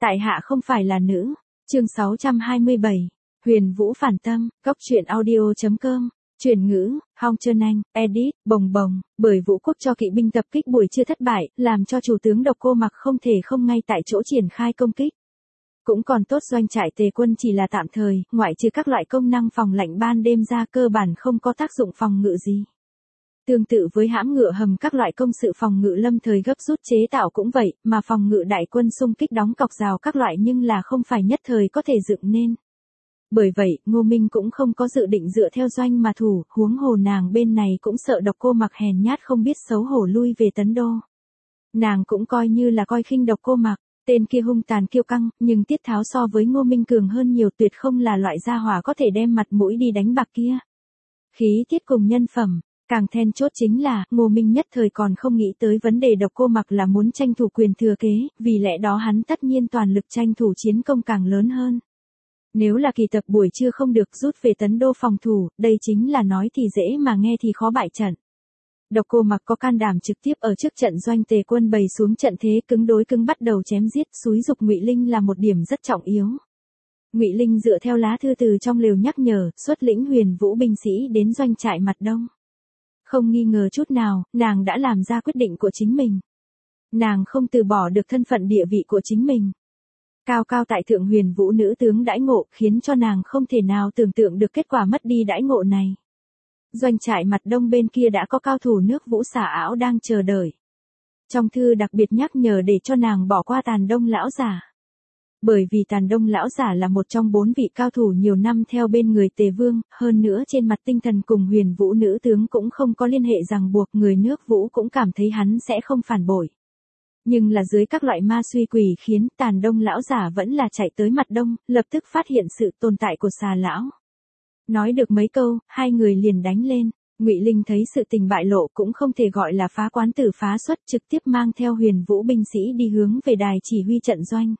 Tại hạ không phải là nữ. Chương 627. Huyền Vũ phản tâm, Cốc truyện audio.com. Chuyển ngữ, Hong Trơn Anh, edit, bồng bồng, bởi Vũ Quốc cho kỵ binh tập kích buổi trưa thất bại, làm cho chủ tướng Độc Cô Mặc không thể không ngay tại chỗ triển khai công kích. Cũng còn tốt doanh trại Tề quân chỉ là tạm thời, ngoại trừ các loại công năng phòng lạnh ban đêm ra cơ bản không có tác dụng phòng ngự gì. Tương tự với hãm ngựa hầm các loại công sự phòng ngự lâm thời gấp rút chế tạo cũng vậy, mà phòng ngự đại quân xung kích đóng cọc rào các loại nhưng là không phải nhất thời có thể dựng nên. Bởi vậy, Ngô Minh cũng không có dự định dựa theo doanh mà thủ, huống hồ nàng bên này cũng sợ Độc Cô Mặc hèn nhát không biết xấu hổ lui về Tấn Đô. Nàng cũng coi như là coi khinh Độc Cô Mặc, tên kia hung tàn kiêu căng, nhưng tiết tháo so với Ngô Minh cường hơn nhiều, tuyệt không là loại gia hỏa có thể đem mặt mũi đi đánh bạc kia. Khí tiết cùng nhân phẩm, càng then chốt chính là, Ngô Minh nhất thời còn không nghĩ tới vấn đề Độc Cô Mặc là muốn tranh thủ quyền thừa kế, vì lẽ đó hắn tất nhiên toàn lực tranh thủ chiến công càng lớn hơn. Nếu là kỳ tập buổi trưa không được rút về Tấn Đô phòng thủ, đây chính là nói thì dễ mà nghe thì khó bại trận. Độc Cô Mặc có can đảm trực tiếp ở trước trận doanh Tề quân bày xuống trận thế cứng đối cứng bắt đầu chém giết, xúi dục Ngụy Linh là một điểm rất trọng yếu. Ngụy Linh dựa theo lá thư từ trong lều nhắc nhở, xuất lĩnh Huyền Vũ binh sĩ đến doanh trại mặt đông. Không nghi ngờ chút nào, nàng đã làm ra quyết định của chính mình. Nàng không từ bỏ được thân phận địa vị của chính mình. Cao cao tại thượng Huyền Vũ nữ tướng đãi ngộ khiến cho nàng không thể nào tưởng tượng được kết quả mất đi đãi ngộ này. Doanh trại mặt đông bên kia đã có cao thủ nước Vũ Xà Ảo đang chờ đợi. Trong thư đặc biệt nhắc nhở để cho nàng bỏ qua Tàn Đông lão giả. Bởi vì Tàn Đông lão giả là một trong 4 vị cao thủ nhiều năm theo bên người Tề Vương, hơn nữa trên mặt tinh thần cùng Huyền Vũ nữ tướng cũng không có liên hệ ràng buộc, người nước Vũ cũng cảm thấy hắn sẽ không phản bội. Nhưng là dưới các loại ma suy quỷ khiến Tàn Đông lão giả vẫn là chạy tới mặt đông, lập tức phát hiện sự tồn tại của Xà lão. Nói được mấy câu, hai người liền đánh lên. Ngụy Linh thấy sự tình bại lộ cũng không thể gọi là phá quán tử phá xuất, trực tiếp mang theo Huyền Vũ binh sĩ đi hướng về đài chỉ huy trận doanh.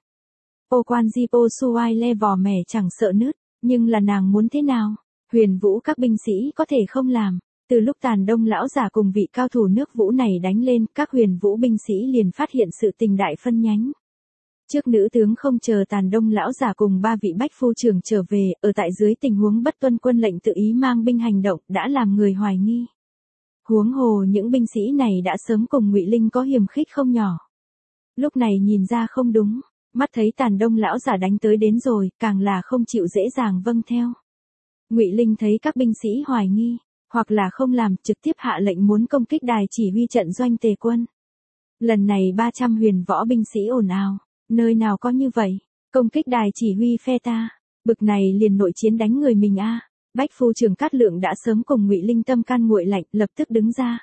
Ô quan Jipo Suai le vò mẻ chẳng sợ nứt, nhưng là nàng muốn thế nào? Huyền Vũ các binh sĩ có thể không làm. Từ lúc Tàn Đông lão giả cùng vị cao thủ nước Vũ này đánh lên, các Huyền Vũ binh sĩ liền phát hiện sự tình đại phân nhánh. Trước nữ tướng không chờ Tàn Đông lão giả cùng 3 vị bách phu trưởng trở về, ở tại dưới tình huống bất tuân quân lệnh tự ý mang binh hành động, đã làm người hoài nghi. Huống hồ những binh sĩ này đã sớm cùng Ngụy Linh có hiềm khích không nhỏ. Lúc này nhìn ra không đúng, mắt thấy Tàn Đông lão giả đánh tới đến rồi, càng là không chịu dễ dàng vâng theo. Ngụy Linh thấy các binh sĩ hoài nghi, hoặc là không làm, trực tiếp hạ lệnh muốn công kích đài chỉ huy trận doanh Tề quân. Lần này 300 huyền võ binh sĩ ồn ào, nơi nào có như vậy, công kích đài chỉ huy phe ta, bực này liền nội chiến đánh người mình a. Bách phu trưởng Cát Lượng đã sớm cùng Ngụy Linh tâm can nguội lạnh, lập tức đứng ra.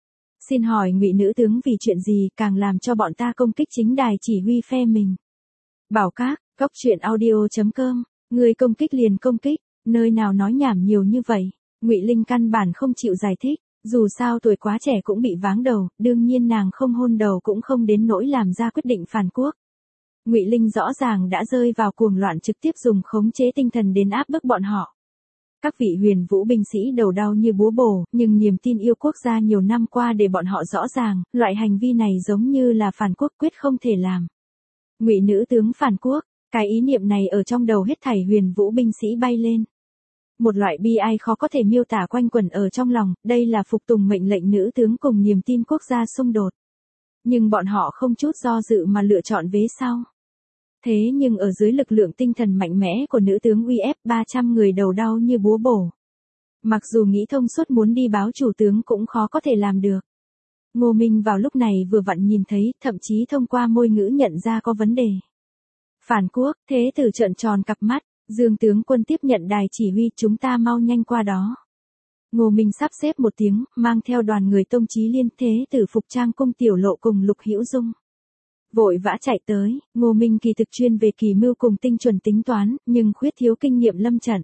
Xin hỏi Ngụy nữ tướng vì chuyện gì càng làm cho bọn ta công kích chính đài chỉ huy phe mình? Bảo Các, Cốc truyện audio.com, người công kích liền công kích, nơi nào nói nhảm nhiều như vậy? Ngụy Linh căn bản không chịu giải thích, dù sao tuổi quá trẻ cũng bị váng đầu, đương nhiên nàng không hôn đầu cũng không đến nỗi làm ra quyết định phản quốc. Ngụy Linh rõ ràng đã rơi vào cuồng loạn, trực tiếp dùng khống chế tinh thần đến áp bức bọn họ. Các vị Huyền Vũ binh sĩ đầu đau như búa bổ, nhưng niềm tin yêu quốc gia nhiều năm qua để bọn họ rõ ràng, loại hành vi này giống như là phản quốc, quyết không thể làm. Ngụy nữ tướng phản quốc, cái ý niệm này ở trong đầu hết thảy Huyền Vũ binh sĩ bay lên. Một loại bi ai khó có thể miêu tả quanh quẩn ở trong lòng, đây là phục tùng mệnh lệnh nữ tướng cùng niềm tin quốc gia xung đột. Nhưng bọn họ không chút do dự mà lựa chọn vế sau. Thế nhưng ở dưới lực lượng tinh thần mạnh mẽ của nữ tướng uy ép 300 người đầu đau như búa bổ. Mặc dù nghĩ thông suốt muốn đi báo chủ tướng cũng khó có thể làm được. Ngô Minh vào lúc này vừa vặn nhìn thấy, thậm chí thông qua môi ngữ nhận ra có vấn đề. Phản quốc, thế tử trợn tròn cặp mắt, Dương tướng quân tiếp nhận đài chỉ huy, chúng ta mau nhanh qua đó. Ngô Minh sắp xếp một tiếng, mang theo đoàn người Tông Chí Liên, thế tử Phục Trang cung Tiểu Lộ cùng Lục Hữu Dung. Vội vã chạy tới, Ngô Minh kỳ thực chuyên về kỳ mưu cùng tinh chuẩn tính toán, nhưng khuyết thiếu kinh nghiệm lâm trận.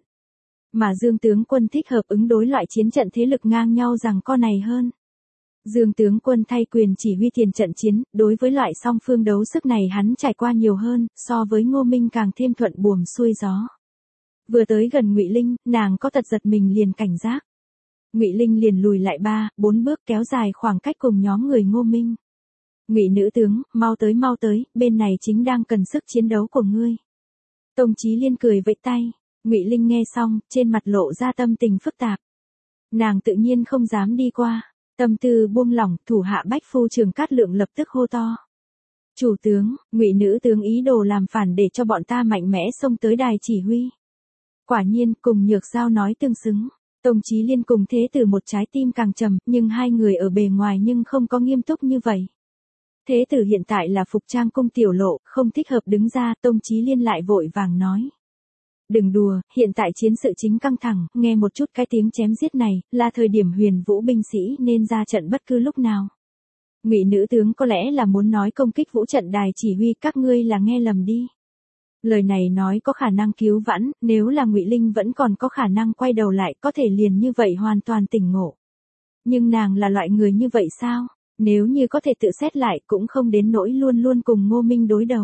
Mà Dương tướng quân thích hợp ứng đối loại chiến trận thế lực ngang nhau rằng co này hơn. Dương tướng quân thay quyền chỉ huy tiền trận chiến, đối với loại song phương đấu sức này hắn trải qua nhiều hơn, so với Ngô Minh càng thêm thuận buồm xuôi gió. Vừa tới gần Ngụy Linh, nàng có tật giật mình liền cảnh giác. Ngụy Linh liền lùi lại 3, 4 bước kéo dài khoảng cách cùng nhóm người Ngô Minh. Ngụy nữ tướng, mau tới, bên này chính đang cần sức chiến đấu của ngươi. Tông Chí Liên cười vẫy tay. Ngụy Linh nghe xong, trên mặt lộ ra tâm tình phức tạp. Nàng tự nhiên không dám đi qua, tâm tư buông lỏng, thủ hạ Bách Phu Trường Cát Lượng lập tức hô to. Chủ tướng, Ngụy nữ tướng ý đồ làm phản để cho bọn ta mạnh mẽ xông tới đài chỉ huy. Quả nhiên, cùng Nhược Giao nói tương xứng. Tông Chí Liên cùng Thế Tử một trái tim càng trầm, nhưng hai người ở bề ngoài nhưng không có nghiêm túc như vậy. Thế Tử hiện tại là Phục Trang cung tiểu lộ, không thích hợp đứng ra, Tông Chí Liên lại vội vàng nói. Đừng đùa, hiện tại chiến sự chính căng thẳng, nghe một chút cái tiếng chém giết này, là thời điểm Huyền Vũ binh sĩ nên ra trận bất cứ lúc nào. Ngụy nữ tướng có lẽ là muốn nói công kích vũ trận đài chỉ huy, các ngươi là nghe lầm đi. Lời này nói có khả năng cứu vãn, nếu là Ngụy Linh vẫn còn có khả năng quay đầu lại, có thể liền như vậy hoàn toàn tỉnh ngộ. Nhưng nàng là loại người như vậy sao? Nếu như có thể tự xét lại cũng không đến nỗi luôn luôn cùng Ngô Minh đối đầu.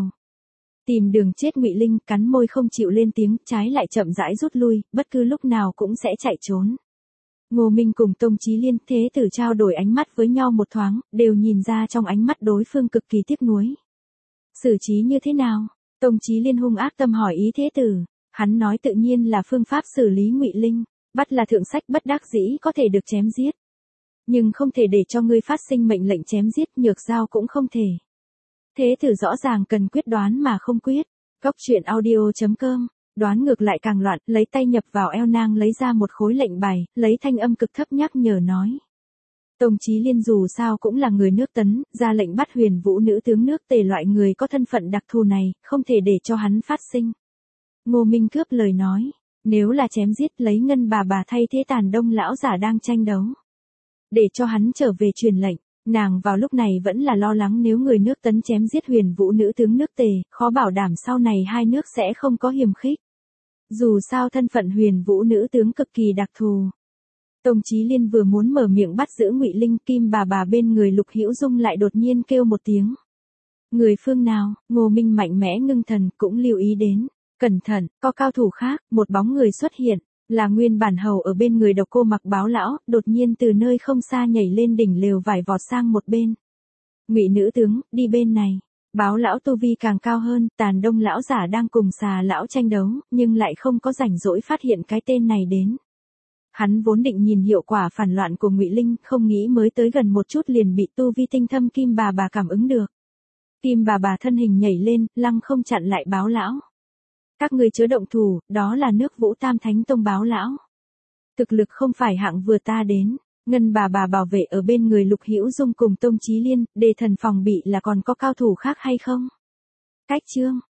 Tìm đường chết, Ngụy Linh cắn môi không chịu lên tiếng, trái lại chậm rãi rút lui, bất cứ lúc nào cũng sẽ chạy trốn. Ngô Minh cùng Tông Chí Liên, Thế Tử trao đổi ánh mắt với nhau một thoáng, đều nhìn ra trong ánh mắt đối phương cực kỳ tiếc nuối. Xử trí như thế nào? Tông Chí Liên hung ác tâm hỏi ý Thế Tử. Hắn nói tự nhiên là phương pháp xử lý Ngụy Linh, bắt là thượng sách, bất đắc dĩ có thể được chém giết. Nhưng không thể để cho ngươi phát sinh mệnh lệnh chém giết, Nhược Giao cũng không thể. Thế Tử rõ ràng cần quyết đoán mà không quyết. Cóc truyện audio.com, đoán ngược lại càng loạn, lấy tay nhập vào eo nàng lấy ra một khối lệnh bài, lấy thanh âm cực thấp nhắc nhở nói. Tông Chí Liên dù sao cũng là người nước Tấn, ra lệnh bắt Huyền Vũ nữ tướng nước Tề, loại người có thân phận đặc thù này, không thể để cho hắn phát sinh. Ngô Minh cướp lời nói, nếu là chém giết, lấy Ngân bà thay thế Tàn Đông lão giả đang tranh đấu. Để cho hắn trở về truyền lệnh. Nàng vào lúc này vẫn là lo lắng nếu người nước Tấn chém giết Huyền Vũ nữ tướng nước Tề, khó bảo đảm sau này hai nước sẽ không có hiềm khích. Dù sao thân phận Huyền Vũ nữ tướng cực kỳ đặc thù. Tông Chí Liên vừa muốn mở miệng bắt giữ Ngụy Linh, Kim bà bên người Lục Hữu Dung lại đột nhiên kêu một tiếng. Người phương nào? Ngô Minh mạnh mẽ ngưng thần, cũng lưu ý đến. Cẩn thận, có cao thủ khác, một bóng người xuất hiện. Là nguyên bản hầu ở bên người Độc Cô Mặc Báo lão, đột nhiên từ nơi không xa nhảy lên đỉnh lều vải vọt sang một bên. Ngụy nữ tướng, đi bên này. Báo lão tu vi càng cao hơn, Tàn Đông lão giả đang cùng Xà lão tranh đấu, nhưng lại không có rảnh rỗi phát hiện cái tên này đến. Hắn vốn định nhìn hiệu quả phản loạn của Ngụy Linh, không nghĩ mới tới gần một chút liền bị tu vi tinh thâm Kim bà cảm ứng được. Kim bà thân hình nhảy lên, lăng không chặn lại báo lão. Các ngươi chớ động thủ, đó là nước Vũ Tam Thánh Tông báo lão. Thực lực không phải hạng vừa ta đến. Ngân bà bảo vệ ở bên người Lục Hữu Dung cùng Tông Chí Liên, đề thần phòng bị là còn có cao thủ khác hay không? Cách chương,